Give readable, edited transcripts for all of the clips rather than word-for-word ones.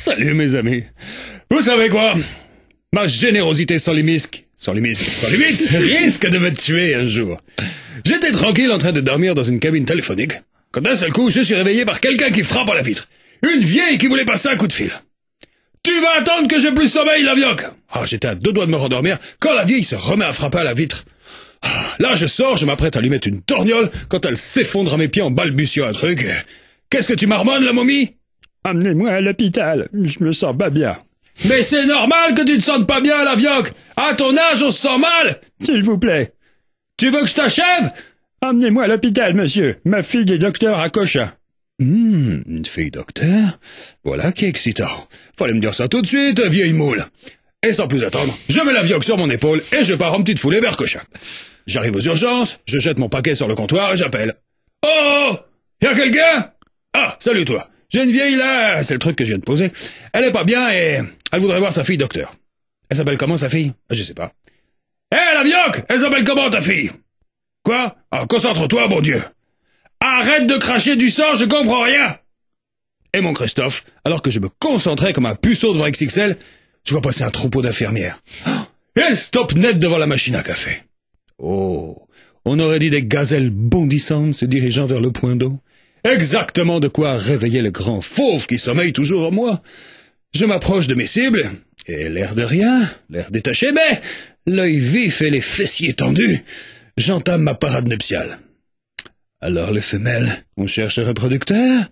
Salut mes amis. Vous savez quoi? Ma générosité sans limite risque de me tuer un jour. J'étais tranquille en train de dormir dans une cabine téléphonique, quand d'un seul coup je suis réveillé par quelqu'un qui frappe à la vitre. Une vieille qui voulait passer un coup de fil. Tu vas attendre que j'ai plus sommeil, la vioque. J'étais à 2 doigts de me rendormir quand la vieille se remet à frapper à la vitre. Là je sors, je m'apprête à lui mettre une torgnole quand elle s'effondre à mes pieds en balbutiant un truc. Qu'est-ce que tu marmonnes, la momie? Amenez-moi à l'hôpital, je me sens pas bien. Mais c'est normal que tu te sentes pas bien, la vioque. À ton âge, on se sent mal. S'il vous plaît. Tu veux que je t'achève? Amenez-moi à l'hôpital, monsieur. Ma fille est docteur à Cochin. Une fille docteur? Voilà qui est excitant. Fallait me dire ça tout de suite, vieille moule. Et sans plus attendre, je mets la vioque sur mon épaule et je pars en petite foulée vers Cochin. J'arrive aux urgences, je jette mon paquet sur le comptoir et j'appelle. Oh! Y'a quelqu'un? Ah, salut toi. J'ai une vieille là, c'est le truc que je viens de poser. Elle est pas bien et elle voudrait voir sa fille docteur. Elle s'appelle comment sa fille? Je sais pas. Hé, la vioque! Elle s'appelle comment ta fille? Quoi? Concentre-toi, bon Dieu. Arrête de cracher du sang, je comprends rien. Et mon Christophe, alors que je me concentrais comme un puceau devant XXL, je vois passer un troupeau d'infirmières. Elle stoppe net devant la machine à café. Oh, on aurait dit des gazelles bondissantes se dirigeant vers le point d'eau. Exactement de quoi réveiller le grand fauve qui sommeille toujours en moi. Je m'approche de mes cibles, et l'air de rien, l'air détaché, mais l'œil vif et les fessiers tendus, j'entame ma parade nuptiale. Alors les femelles, on cherche un reproducteur?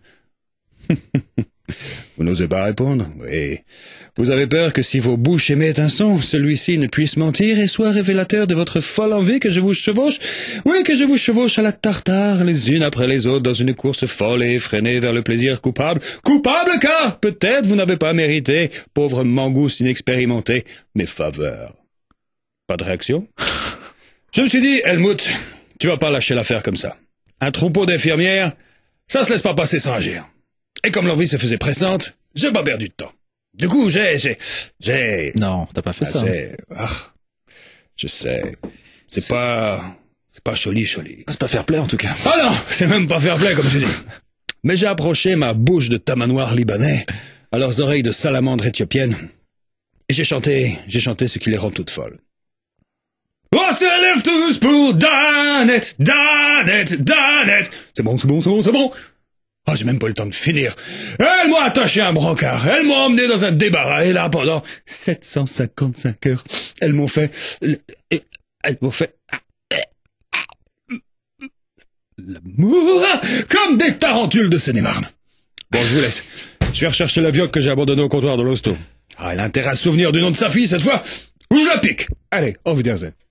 Vous n'osez pas répondre? Oui. Vous avez peur que si vos bouches émettent un son, celui-ci ne puisse mentir et soit révélateur de votre folle envie que je vous chevauche? Oui, que je vous chevauche à la tartare, les unes après les autres, dans une course folle et effrénée vers le plaisir coupable. Coupable car, peut-être, vous n'avez pas mérité, pauvre mangouste inexpérimenté, mes faveurs. Pas de réaction? Je me suis dit, Helmut, tu vas pas lâcher l'affaire comme ça. Un troupeau d'infirmières, ça se laisse pas passer sans agir. Et comme l'envie se faisait pressante, j'ai pas perdu de temps. Du coup, j'ai... Non, t'as pas fait ça. Je sais. C'est pas choli. C'est pas fair play, en tout cas. Ah non, c'est même pas fair play, comme tu dis. Mais j'ai approché ma bouche de tamanoir libanais à leurs oreilles de salamandre éthiopienne. Et j'ai chanté ce qui les rend toutes folles. Oh, c'est lève tous pour Danette. C'est bon. J'ai même pas le temps de finir. Elle m'a attaché un brancard, elle m'a emmené dans un débarras, et là, pendant 755 heures, elles m'ont fait l'amour, comme des tarentules de Seine-et-Marne. Bon, je vous laisse. Je vais rechercher la vioque que j'ai abandonnée au comptoir de l'hosto. Elle a intérêt à se souvenir du nom de sa fille, cette fois, ou je la pique. Allez, auf Wiedersehen.